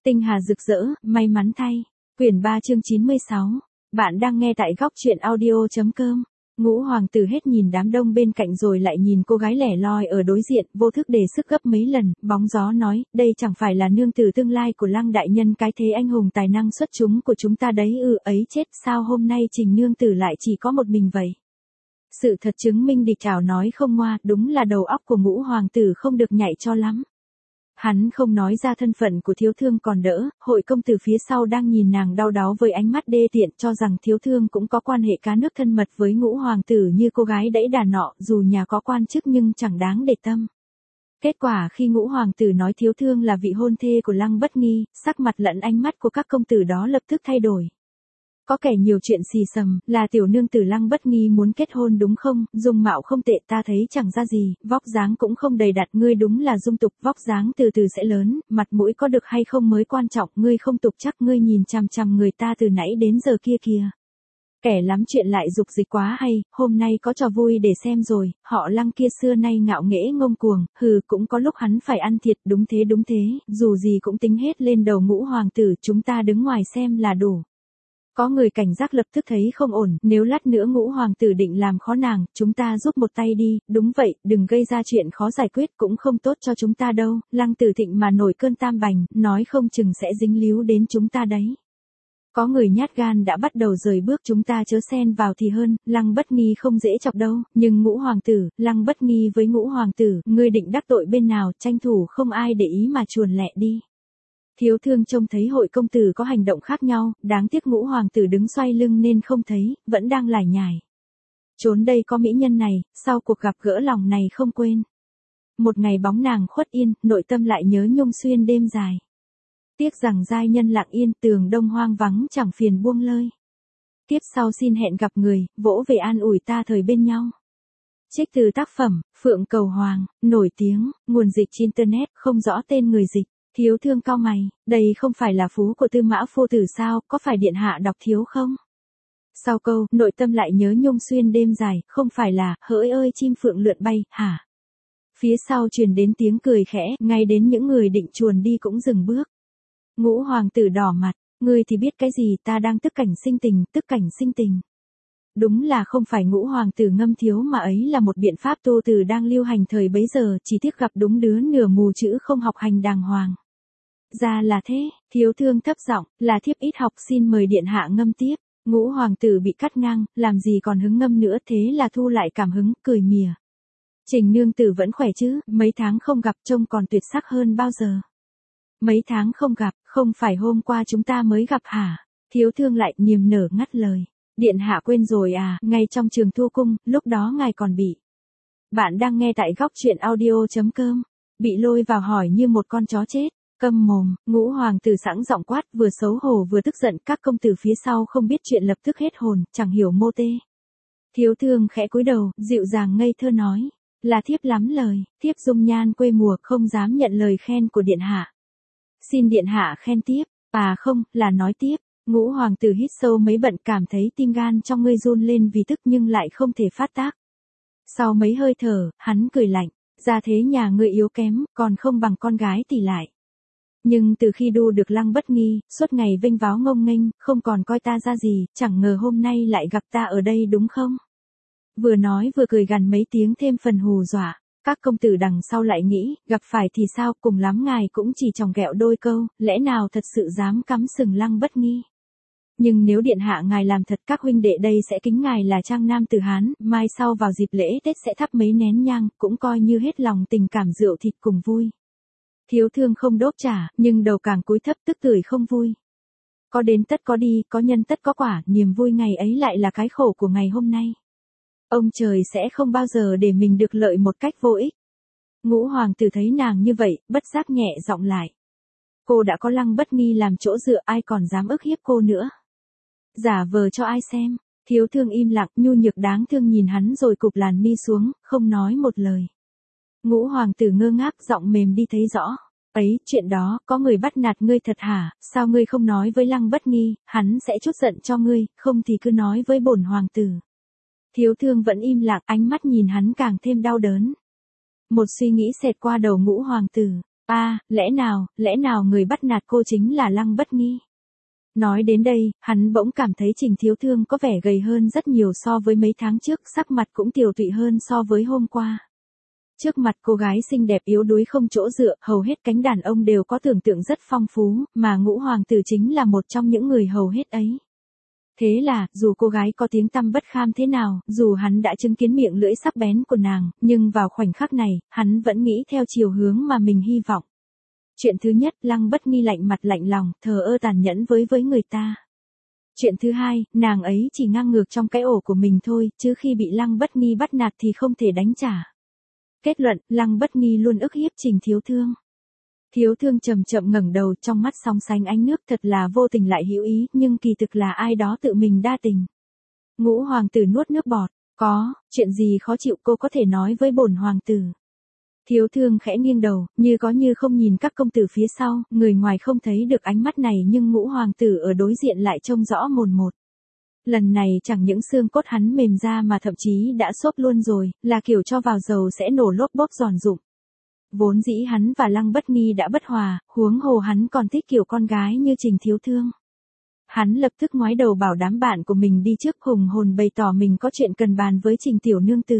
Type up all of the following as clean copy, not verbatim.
Tinh hà rực rỡ, may mắn thay. Quyển 3 chương 96. Bạn đang nghe tại góc truyện audio.com. Ngũ hoàng tử hết nhìn đám đông bên cạnh rồi lại nhìn cô gái lẻ loi ở đối diện, vô thức đề sức gấp mấy lần, bóng gió nói, đây chẳng phải là nương tử tương lai của Lăng đại nhân cái thế anh hùng tài năng xuất chúng của chúng ta đấy ư, ấy chết, sao hôm nay Trình nương tử lại chỉ có một mình vậy? Sự thật chứng minh địch thảo nói không ngoa, đúng là đầu óc của Ngũ hoàng tử không được nhạy cho lắm. Hắn không nói ra thân phận của thiếu thương còn đỡ, hội công tử phía sau đang nhìn nàng đau đáu với ánh mắt đê tiện cho rằng thiếu thương cũng có quan hệ cá nước thân mật với Ngũ hoàng tử như cô gái đẫy đà nọ, dù nhà có quan chức nhưng chẳng đáng để tâm. Kết quả khi Ngũ hoàng tử nói thiếu thương là vị hôn thê của Lăng Bất Nghi, sắc mặt lẫn ánh mắt của các công tử đó lập tức thay đổi. Có kẻ nhiều chuyện xì xầm, là tiểu nương tử Lăng Bất Nghi muốn kết hôn đúng không, dung mạo không tệ ta thấy chẳng ra gì, vóc dáng cũng không đầy đặn, ngươi đúng là dung tục, vóc dáng từ từ sẽ lớn, mặt mũi có được hay không mới quan trọng, ngươi không tục chắc, ngươi nhìn chằm chằm người ta từ nãy đến giờ kia kìa. Kẻ lắm chuyện lại dục dịch quá hay, hôm nay có trò vui để xem rồi, họ Lăng kia xưa nay ngạo nghễ ngông cuồng, cũng có lúc hắn phải ăn thiệt, đúng thế, dù gì cũng tính hết lên đầu Ngũ hoàng tử, chúng ta đứng ngoài xem là đủ. Có người cảnh giác lập tức thấy không ổn, nếu lát nữa Ngũ hoàng tử định làm khó nàng, chúng ta giúp một tay đi, đúng vậy, đừng gây ra chuyện khó giải quyết cũng không tốt cho chúng ta đâu, Lăng Tử Thịnh mà nổi cơn tam bành, nói không chừng sẽ dính líu đến chúng ta đấy. Có người nhát gan đã bắt đầu rời bước, chúng ta chớ xen vào thì hơn, Lăng Bất Nghi không dễ chọc đâu, nhưng Ngũ hoàng tử, Lăng Bất Nghi với Ngũ hoàng tử, ngươi định đắc tội bên nào, tranh thủ không ai để ý mà chuồn lẹ đi. Thiếu thương trông thấy hội công tử có hành động khác nhau, đáng tiếc Ngũ hoàng tử đứng xoay lưng nên không thấy, vẫn đang lải nhải. Trốn đây có mỹ nhân này, sau cuộc gặp gỡ lòng này không quên. Một ngày bóng nàng khuất yên, nội tâm lại nhớ nhung xuyên đêm dài. Tiếc rằng giai nhân lặng yên, tường đông hoang vắng chẳng phiền buông lơi. Tiếp sau xin hẹn gặp người, vỗ về an ủi ta thời bên nhau. Trích từ tác phẩm, Phượng Cầu Hoàng, nổi tiếng, nguồn dịch trên internet, không rõ tên người dịch. Thiếu thương cau mày, đây không phải là phú của Tư Mã phu tử sao, có phải điện hạ đọc thiếu không? Sau câu, nội tâm lại nhớ nhung xuyên đêm dài, không phải là, hỡi ơi chim phượng lượn bay, hả? Phía sau truyền đến tiếng cười khẽ, ngay đến những người định chuồn đi cũng dừng bước. Ngũ hoàng tử đỏ mặt, ngươi thì biết cái gì, ta đang tức cảnh sinh tình. Đúng là không phải Ngũ hoàng tử ngâm thiếu mà ấy là một biện pháp tô từ đang lưu hành thời bấy giờ, chỉ tiếc gặp đúng đứa nửa mù chữ không học hành đàng hoàng. Ra là thế, thiếu thương thấp giọng, là thiếp ít học, xin mời điện hạ ngâm tiếp. Ngũ hoàng tử bị cắt ngang, làm gì còn hứng ngâm nữa, thế là thu lại cảm hứng, cười mỉa. Trình nương tử vẫn khỏe chứ, mấy tháng không gặp trông còn tuyệt sắc hơn bao giờ. Mấy tháng không gặp, không phải hôm qua chúng ta mới gặp hả? Thiếu thương lại niềm nở ngắt lời. Điện hạ quên rồi à, ngay trong trường Thu Cung, lúc đó ngài còn bị. Bạn đang nghe tại góc truyện audio.com. Bị lôi vào hỏi như một con chó chết. Câm mồm, Ngũ hoàng tử sẵn giọng quát, vừa xấu hổ vừa tức giận, các công tử phía sau không biết chuyện lập tức hết hồn, chẳng hiểu mô tê. Thiếu thương khẽ cúi đầu, dịu dàng ngây thơ nói, là thiếp lắm lời, thiếp dung nhan quê mùa không dám nhận lời khen của điện hạ. Xin điện hạ khen tiếp, à không, là nói tiếp. Ngũ hoàng tử hít sâu mấy bận, cảm thấy tim gan trong ngươi run lên vì tức nhưng lại không thể phát tác. Sau mấy hơi thở, hắn cười lạnh, ra thế nhà ngươi yếu kém, còn không bằng con gái tỷ lại. Nhưng từ khi đu được Lăng Bất Nghi, suốt ngày vênh váo ngông nghênh, không còn coi ta ra gì, chẳng ngờ hôm nay lại gặp ta ở đây đúng không? Vừa nói vừa cười gằn mấy tiếng thêm phần hù dọa. Các công tử đằng sau lại nghĩ, gặp phải thì sao, cùng lắm ngài cũng chỉ chòng ghẹo đôi câu, lẽ nào thật sự dám cắm sừng Lăng Bất Nghi. Nhưng nếu điện hạ ngài làm thật, các huynh đệ đây sẽ kính ngài là trang nam tử Hán, mai sau vào dịp lễ Tết sẽ thắp mấy nén nhang, cũng coi như hết lòng tình cảm rượu thịt cùng vui. Thiếu thương không đáp trả, nhưng đầu càng cúi thấp tức tưởi không vui. Có đến tất có đi, có nhân tất có quả, niềm vui ngày ấy lại là cái khổ của ngày hôm nay. Ông trời sẽ không bao giờ để mình được lợi một cách vô ích. Ngũ hoàng tử thấy nàng như vậy, bất giác nhẹ giọng lại. Cô đã có Lăng Bất Nghi làm chỗ dựa, ai còn dám ức hiếp cô nữa. Giả vờ cho ai xem. Thiếu thương im lặng, nhu nhược đáng thương nhìn hắn rồi cụp làn mi xuống, không nói một lời. Ngũ hoàng tử ngơ ngác, giọng mềm đi thấy rõ. Ấy, chuyện đó, có người bắt nạt ngươi thật hả, sao ngươi không nói với Lăng Bất Nghi, hắn sẽ trút giận cho ngươi, không thì cứ nói với bổn hoàng tử. Thiếu thương vẫn im lặng, ánh mắt nhìn hắn càng thêm đau đớn. Một suy nghĩ xẹt qua đầu Ngũ hoàng tử. Lẽ nào người bắt nạt cô chính là Lăng Bất Nghi? Nói đến đây, hắn bỗng cảm thấy Trình Thiếu Thương có vẻ gầy hơn rất nhiều so với mấy tháng trước, sắc mặt cũng tiều tụy hơn so với hôm qua. Trước mặt cô gái xinh đẹp yếu đuối không chỗ dựa, hầu hết cánh đàn ông đều có tưởng tượng rất phong phú, mà Ngũ Hoàng tử chính là một trong những người hầu hết ấy. Thế là, dù cô gái có tiếng tăm bất kham thế nào, dù hắn đã chứng kiến miệng lưỡi sắc bén của nàng, nhưng vào khoảnh khắc này, hắn vẫn nghĩ theo chiều hướng mà mình hy vọng. Chuyện thứ nhất, Lăng Bất Nghi lạnh mặt lạnh lòng, thờ ơ tàn nhẫn với người ta. Chuyện thứ hai, nàng ấy chỉ ngang ngược trong cái ổ của mình thôi, chứ khi bị Lăng Bất Nghi bắt nạt thì không thể đánh trả. Kết luận, Lăng Bất Nghi luôn ức hiếp Trình Thiếu Thương. Thiếu Thương chậm chậm ngẩng đầu, trong mắt sóng sánh ánh nước, thật là vô tình lại hữu ý, nhưng kỳ thực là ai đó tự mình đa tình. Ngũ Hoàng tử nuốt nước bọt, có, chuyện gì khó chịu cô có thể nói với bổn hoàng tử. Thiếu Thương khẽ nghiêng đầu, như có như không nhìn các công tử phía sau, người ngoài không thấy được ánh mắt này nhưng Ngũ Hoàng tử ở đối diện lại trông rõ mồn một. Lần này chẳng những xương cốt hắn mềm ra mà thậm chí đã xốp luôn rồi, là kiểu cho vào dầu sẽ nổ lốp bốp giòn rụm. Vốn dĩ hắn và Lăng Bất Nghi đã bất hòa, huống hồ hắn còn thích kiểu con gái như Trình Thiếu Thương. Hắn lập tức ngoái đầu bảo đám bạn của mình đi trước, hùng hồn bày tỏ mình có chuyện cần bàn với Trình tiểu nương tử.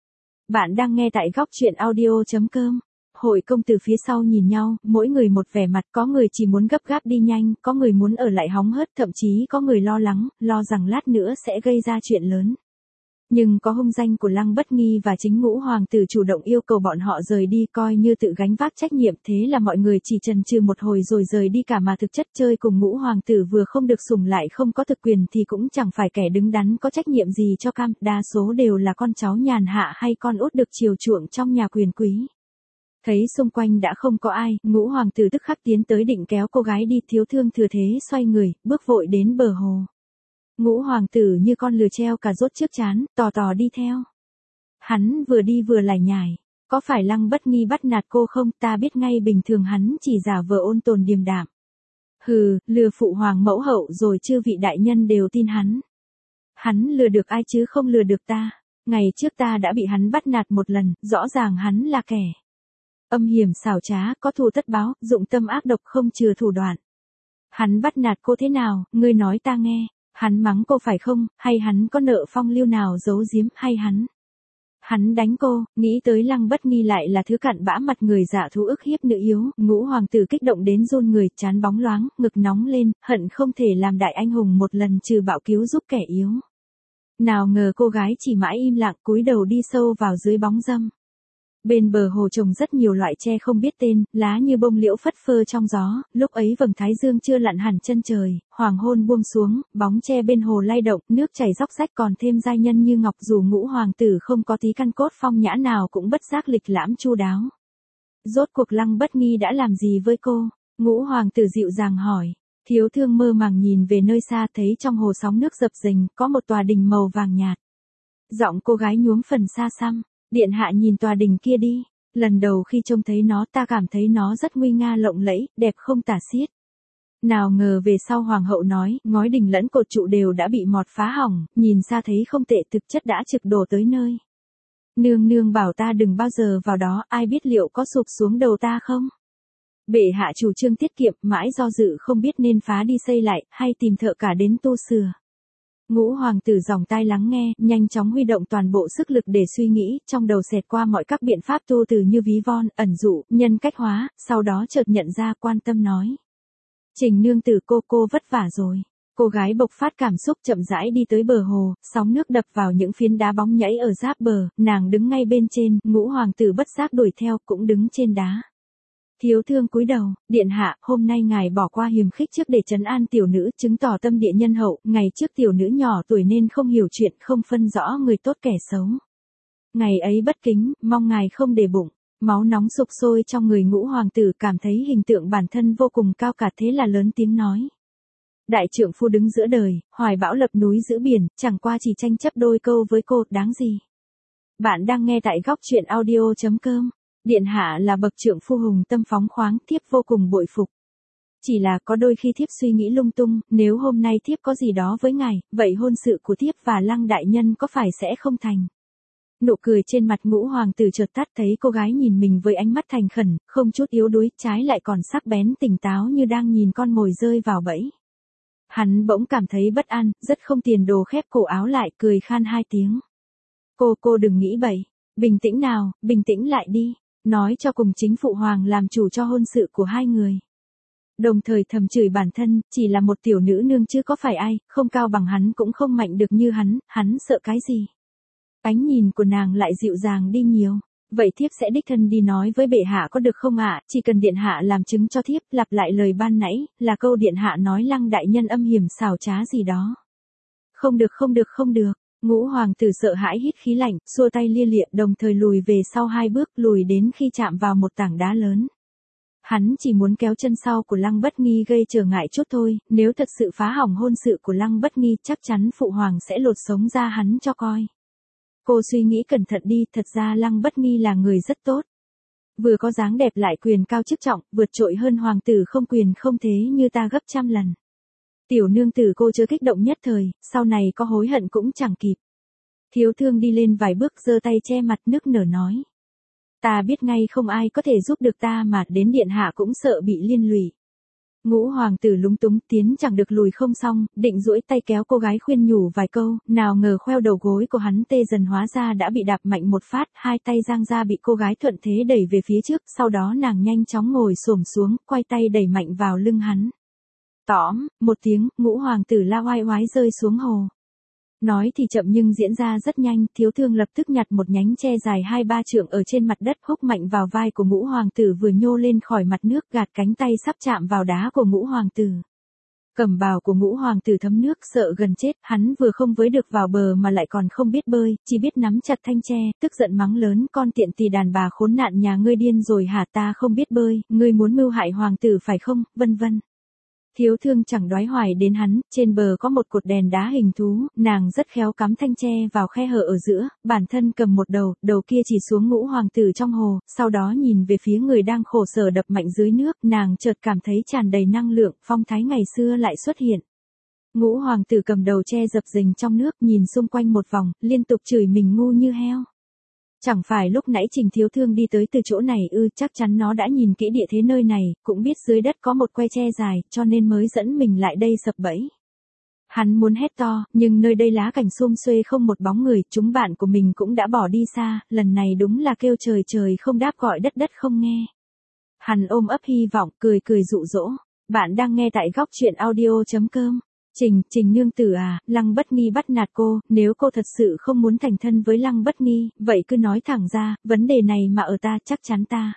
Bạn đang nghe tại góc truyện audio.com. Hội công tử phía sau nhìn nhau, mỗi người một vẻ mặt, có người chỉ muốn gấp gáp đi nhanh, có người muốn ở lại hóng hớt, thậm chí có người lo lắng, lo rằng lát nữa sẽ gây ra chuyện lớn. Nhưng có hung danh của Lăng Bất Nghi và chính Ngũ Hoàng tử chủ động yêu cầu bọn họ rời đi, coi như tự gánh vác trách nhiệm, thế là mọi người chỉ chần chừ một hồi rồi rời đi cả, mà thực chất chơi cùng Ngũ Hoàng tử vừa không được sủng lại không có thực quyền thì cũng chẳng phải kẻ đứng đắn có trách nhiệm gì cho cam, đa số đều là con cháu nhàn hạ hay con út được chiều chuộng trong nhà quyền quý. Thấy xung quanh đã không có ai, Ngũ Hoàng tử tức khắc tiến tới định kéo cô gái đi, Thiếu Thương thừa thế xoay người, bước vội đến bờ hồ. Ngũ Hoàng tử như con lừa treo cà rốt trước trán, tò tò đi theo. Hắn vừa đi vừa lải nhải, có phải Lăng Bất Nghi bắt nạt cô không, ta biết ngay bình thường hắn chỉ giả vờ ôn tồn điềm đạm. Hừ, lừa phụ hoàng mẫu hậu rồi chư vị đại nhân đều tin hắn. Hắn lừa được ai chứ không lừa được ta, ngày trước ta đã bị hắn bắt nạt một lần, rõ ràng hắn là kẻ âm hiểm xảo trá, có thù tất báo, dụng tâm ác độc không chừa thủ đoạn. Hắn bắt nạt cô thế nào, ngươi nói ta nghe. Hắn mắng cô phải không, hay hắn có nợ phong lưu nào giấu giếm, hay hắn đánh cô, nghĩ tới Lăng Bất Nghi lại là thứ cặn bã mặt người dạ thú ức hiếp nữ yếu, Ngũ Hoàng tử kích động đến run người, trán bóng loáng, ngực nóng lên, hận không thể làm đại anh hùng một lần trừ bạo cứu giúp kẻ yếu. Nào ngờ cô gái chỉ mãi im lặng, cúi đầu đi sâu vào dưới bóng râm. Bên bờ hồ trồng rất nhiều loại tre không biết tên, lá như bông liễu phất phơ trong gió, lúc ấy vầng thái dương chưa lặn hẳn chân trời, hoàng hôn buông xuống, bóng tre bên hồ lay động, nước chảy róc rách còn thêm giai nhân như ngọc, dù Ngũ Hoàng tử không có tí căn cốt phong nhã nào cũng bất giác lịch lãm chu đáo. Rốt cuộc Lăng Bất Nghi đã làm gì với cô? Ngũ Hoàng tử dịu dàng hỏi. Thiếu Thương mơ màng nhìn về nơi xa, thấy trong hồ sóng nước dập dềnh, có một tòa đình màu vàng nhạt. Giọng cô gái nhuốm phần xa xăm. Điện hạ nhìn tòa đình kia đi, lần đầu khi trông thấy nó ta cảm thấy nó rất nguy nga lộng lẫy, đẹp không tả xiết. Nào ngờ về sau hoàng hậu nói, ngói đình lẫn cột trụ đều đã bị mọt phá hỏng, nhìn xa thấy không tệ, thực chất đã trực đổ tới nơi. Nương nương bảo ta đừng bao giờ vào đó, ai biết liệu có sụp xuống đầu ta không? Bệ hạ chủ trương tiết kiệm, mãi do dự không biết nên phá đi xây lại, hay tìm thợ cả đến tu sửa. Ngũ Hoàng tử dòng tai lắng nghe, nhanh chóng huy động toàn bộ sức lực để suy nghĩ, trong đầu xẹt qua mọi các biện pháp tu từ như ví von, ẩn dụ, nhân cách hóa, sau đó chợt nhận ra, quan tâm nói. Trình nương tử, cô vất vả rồi. Cô gái bộc phát cảm xúc chậm rãi đi tới bờ hồ, sóng nước đập vào những phiến đá bóng nhảy ở giáp bờ, nàng đứng ngay bên trên, Ngũ Hoàng tử bất giác đuổi theo, cũng đứng trên đá. Thiếu Thương cúi đầu, điện hạ, hôm nay ngài bỏ qua hiềm khích trước để trấn an tiểu nữ, chứng tỏ tâm địa nhân hậu, ngày trước tiểu nữ nhỏ tuổi nên không hiểu chuyện, không phân rõ người tốt kẻ xấu. Ngày ấy bất kính, mong ngài không để bụng. Máu nóng sục sôi trong người Ngũ Hoàng tử, cảm thấy hình tượng bản thân vô cùng cao cả, thế là lớn tiếng nói. Đại trượng phu đứng giữa đời, hoài bão lập núi giữ biển, chẳng qua chỉ tranh chấp đôi câu với cô, đáng gì. Bạn đang nghe tại góc truyện audio.com. Điện hạ là bậc trượng phu hùng tâm phóng khoáng, thiếp vô cùng bội phục. Chỉ là có đôi khi thiếp suy nghĩ lung tung, nếu hôm nay thiếp có gì đó với ngài, vậy hôn sự của thiếp và Lăng đại nhân có phải sẽ không thành? Nụ cười trên mặt Ngũ hoàng tử chợt tắt, thấy cô gái nhìn mình với ánh mắt thành khẩn, không chút yếu đuối, trái lại còn sắc bén tỉnh táo như đang nhìn con mồi rơi vào bẫy. Hắn bỗng cảm thấy bất an, rất không tiền đồ khép cổ áo lại, cười khan 2 tiếng. Cô đừng nghĩ bậy. Bình tĩnh nào, bình tĩnh lại đi. Nói cho cùng chính phụ hoàng làm chủ cho hôn sự của hai người. Đồng thời thầm chửi bản thân, chỉ là một tiểu nữ nương chứ có phải ai, không cao bằng hắn cũng không mạnh được như hắn sợ cái gì. Ánh nhìn của nàng lại dịu dàng đi nhiều. Vậy thiếp sẽ đích thân đi nói với bệ hạ có được không ạ? Chỉ cần điện hạ làm chứng cho thiếp, lặp lại lời ban nãy, là câu điện hạ nói Lăng đại nhân âm hiểm xảo trá gì đó. Không được. Ngũ hoàng tử sợ hãi hít khí lạnh, xua tay lia lịa, đồng thời lùi về sau 2 bước, lùi đến khi chạm vào một tảng đá lớn. Hắn chỉ muốn kéo chân sau của Lăng Bất Nghi gây trở ngại chút thôi, nếu thật sự phá hỏng hôn sự của Lăng Bất Nghi, chắc chắn phụ hoàng sẽ lột sống ra hắn cho coi. Cô suy nghĩ cẩn thận đi, thật ra Lăng Bất Nghi là người rất tốt. Vừa có dáng đẹp lại quyền cao chức trọng, vượt trội hơn hoàng tử không quyền không thế như ta gấp trăm lần. Tiểu nương tử cô chưa kích động nhất thời, sau này có hối hận cũng chẳng kịp. Thiếu thương đi lên vài bước giơ tay che mặt nức nở nói. Ta biết ngay không ai có thể giúp được ta mà đến điện hạ cũng sợ bị liên lụy. Ngũ hoàng tử lúng túng tiến chẳng được lùi không xong, định duỗi tay kéo cô gái khuyên nhủ vài câu, nào ngờ khoeo đầu gối của hắn tê dần hóa ra đã bị đạp mạnh một phát, 2 tay giang ra bị cô gái thuận thế đẩy về phía trước, sau đó nàng nhanh chóng ngồi xổm xuống, quay tay đẩy mạnh vào lưng hắn. Tóm, một tiếng, Ngũ hoàng tử la oai oái rơi xuống hồ. Nói thì chậm nhưng diễn ra rất nhanh, thiếu thương lập tức nhặt một nhánh tre dài 2-3 trượng ở trên mặt đất húc mạnh vào vai của Ngũ hoàng tử vừa nhô lên khỏi mặt nước, gạt cánh tay sắp chạm vào đá của Ngũ hoàng tử. Cẩm bào của Ngũ hoàng tử thấm nước sợ gần chết, hắn vừa không với được vào bờ mà lại còn không biết bơi, chỉ biết nắm chặt thanh tre, tức giận mắng lớn, con tiện tỳ đàn bà khốn nạn nhà ngươi điên rồi hả, ta không biết bơi, ngươi muốn mưu hại hoàng tử phải không, vân vân. Thiếu thương chẳng đoái hoài đến hắn, trên bờ có một cột đèn đá hình thú, nàng rất khéo cắm thanh tre vào khe hở ở giữa, bản thân cầm một đầu kia chỉ xuống Ngũ hoàng tử trong hồ, sau đó nhìn về phía người đang khổ sở đập mạnh dưới nước, nàng chợt cảm thấy tràn đầy năng lượng, phong thái ngày xưa lại xuất hiện. Ngũ hoàng tử cầm đầu tre dập dềnh trong nước, nhìn xung quanh một vòng, liên tục chửi mình ngu như heo. Chẳng phải lúc nãy Trình thiếu thương đi tới từ chỗ này ư, chắc chắn nó đã nhìn kỹ địa thế nơi này, cũng biết dưới đất có một que tre dài, cho nên mới dẫn mình lại đây sập bẫy. Hắn muốn hét to, nhưng nơi đây lá cảnh sum xuê không một bóng người, chúng bạn của mình cũng đã bỏ đi xa, lần này đúng là kêu trời trời không đáp gọi đất đất không nghe. Hắn ôm ấp hy vọng, cười dụ dỗ. Bạn đang nghe tại góc truyện audio.com. Trình nương tử à, Lăng Bất Nghi bắt nạt cô, nếu cô thật sự không muốn thành thân với Lăng Bất Nghi, vậy cứ nói thẳng ra, vấn đề này mà ở ta chắc chắn ta.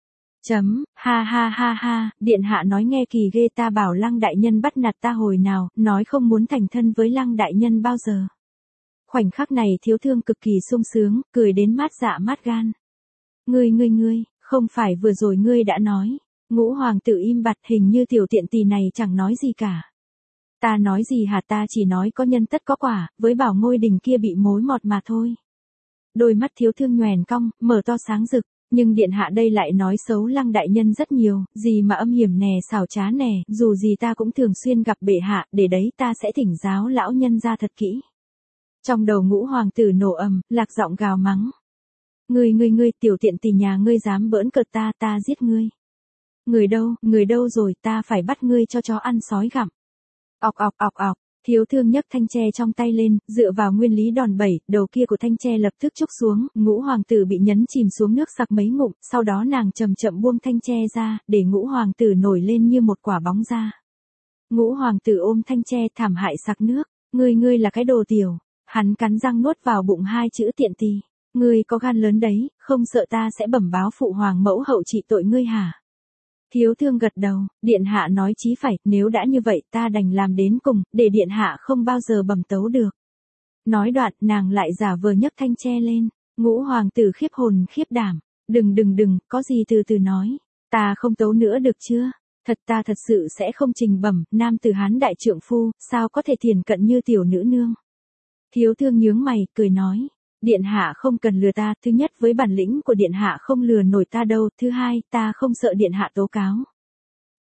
Ha, điện hạ nói nghe kỳ ghê, ta bảo Lăng đại nhân bắt nạt ta hồi nào, nói không muốn thành thân với Lăng đại nhân bao giờ. Khoảnh khắc này thiếu thương cực kỳ sung sướng, cười đến mát dạ mát gan. Ngươi, không phải vừa rồi ngươi đã nói. Ngũ hoàng tử im bặt, hình như tiểu tiện tỳ này chẳng nói gì cả. Ta nói gì hả, ta chỉ nói có nhân tất có quả, với bảo ngôi đình kia bị mối mọt mà thôi. Đôi mắt thiếu thương nhoèn cong, mở to sáng rực, nhưng điện hạ đây lại nói xấu Lăng đại nhân rất nhiều, gì mà âm hiểm nè xảo trá nè, dù gì ta cũng thường xuyên gặp bệ hạ, để đấy ta sẽ thỉnh giáo lão nhân ra thật kỹ. Trong đầu Ngũ hoàng tử nổ ầm, lạc giọng gào mắng. Ngươi, tiểu tiện tỳ nhà ngươi dám bỡn cợt ta giết ngươi. Người đâu rồi, ta phải bắt ngươi cho chó ăn sói gặm. Ọc, thiếu thương nhấc thanh tre trong tay lên, dựa vào nguyên lý đòn bẩy, đầu kia của thanh tre lập tức trúc xuống, Ngũ hoàng tử bị nhấn chìm xuống nước sặc mấy ngụm, sau đó nàng chậm chậm buông thanh tre ra, để Ngũ hoàng tử nổi lên như một quả bóng ra. Ngũ hoàng tử ôm thanh tre thảm hại sặc nước, ngươi là cái đồ tiểu, hắn cắn răng nuốt vào bụng 2 chữ tiện tỳ, ngươi có gan lớn đấy, không sợ ta sẽ bẩm báo phụ hoàng mẫu hậu trị tội ngươi hả? Thiếu thương gật đầu, điện hạ nói chí phải, nếu đã như vậy ta đành làm đến cùng, để điện hạ không bao giờ bẩm tấu được. Nói đoạn, nàng lại giả vờ nhấc thanh tre lên, Ngũ hoàng tử khiếp hồn khiếp đảm, đừng, có gì từ từ nói, ta không tấu nữa được chưa? Ta thật sự sẽ không trình bẩm, nam tử Hán đại trượng phu, sao có thể thiền cận như tiểu nữ nương. Thiếu thương nhướng mày, cười nói. Điện hạ không cần lừa ta, thứ nhất với bản lĩnh của điện hạ không lừa nổi ta đâu, thứ hai, ta không sợ điện hạ tố cáo.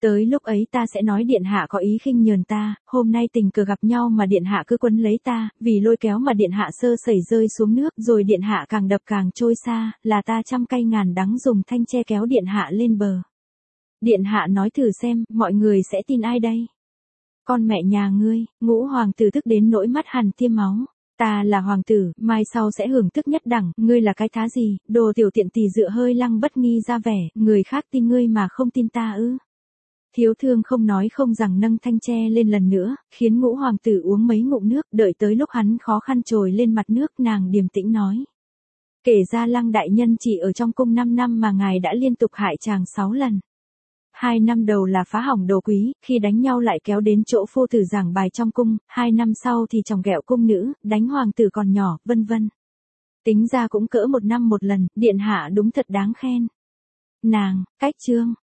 Tới lúc ấy ta sẽ nói điện hạ có ý khinh nhờn ta, hôm nay tình cờ gặp nhau mà điện hạ cứ quấn lấy ta, vì lôi kéo mà điện hạ sơ sẩy rơi xuống nước, rồi điện hạ càng đập càng trôi xa, là ta trăm cay ngàn đắng dùng thanh tre kéo điện hạ lên bờ. Điện hạ nói thử xem, mọi người sẽ tin ai đây? Con mẹ nhà ngươi. Ngũ hoàng tử tức đến nỗi mắt hằn tiêm máu. Ta là hoàng tử, mai sau sẽ hưởng thức nhất đẳng, ngươi là cái thá gì, đồ tiểu tiện tỳ dựa hơi lăng bất nghi ra vẻ, người khác tin ngươi mà không tin ta ư? Thiếu thương không nói không rằng nâng thanh tre lên lần nữa, khiến ngũ hoàng tử uống mấy ngụm nước, đợi tới lúc hắn khó khăn trồi lên mặt nước, nàng điềm tĩnh nói. Kể ra Lăng đại nhân chỉ ở trong cung 5 năm mà ngài đã liên tục hại chàng 6 lần. 2 năm đầu là phá hỏng đồ quý, khi đánh nhau lại kéo đến chỗ phu tử giảng bài trong cung, 2 năm sau thì chồng ghẹo cung nữ, đánh hoàng tử còn nhỏ, vân vân. Tính ra cũng cỡ 1 năm một lần, điện hạ đúng thật đáng khen. Nàng, cách chương.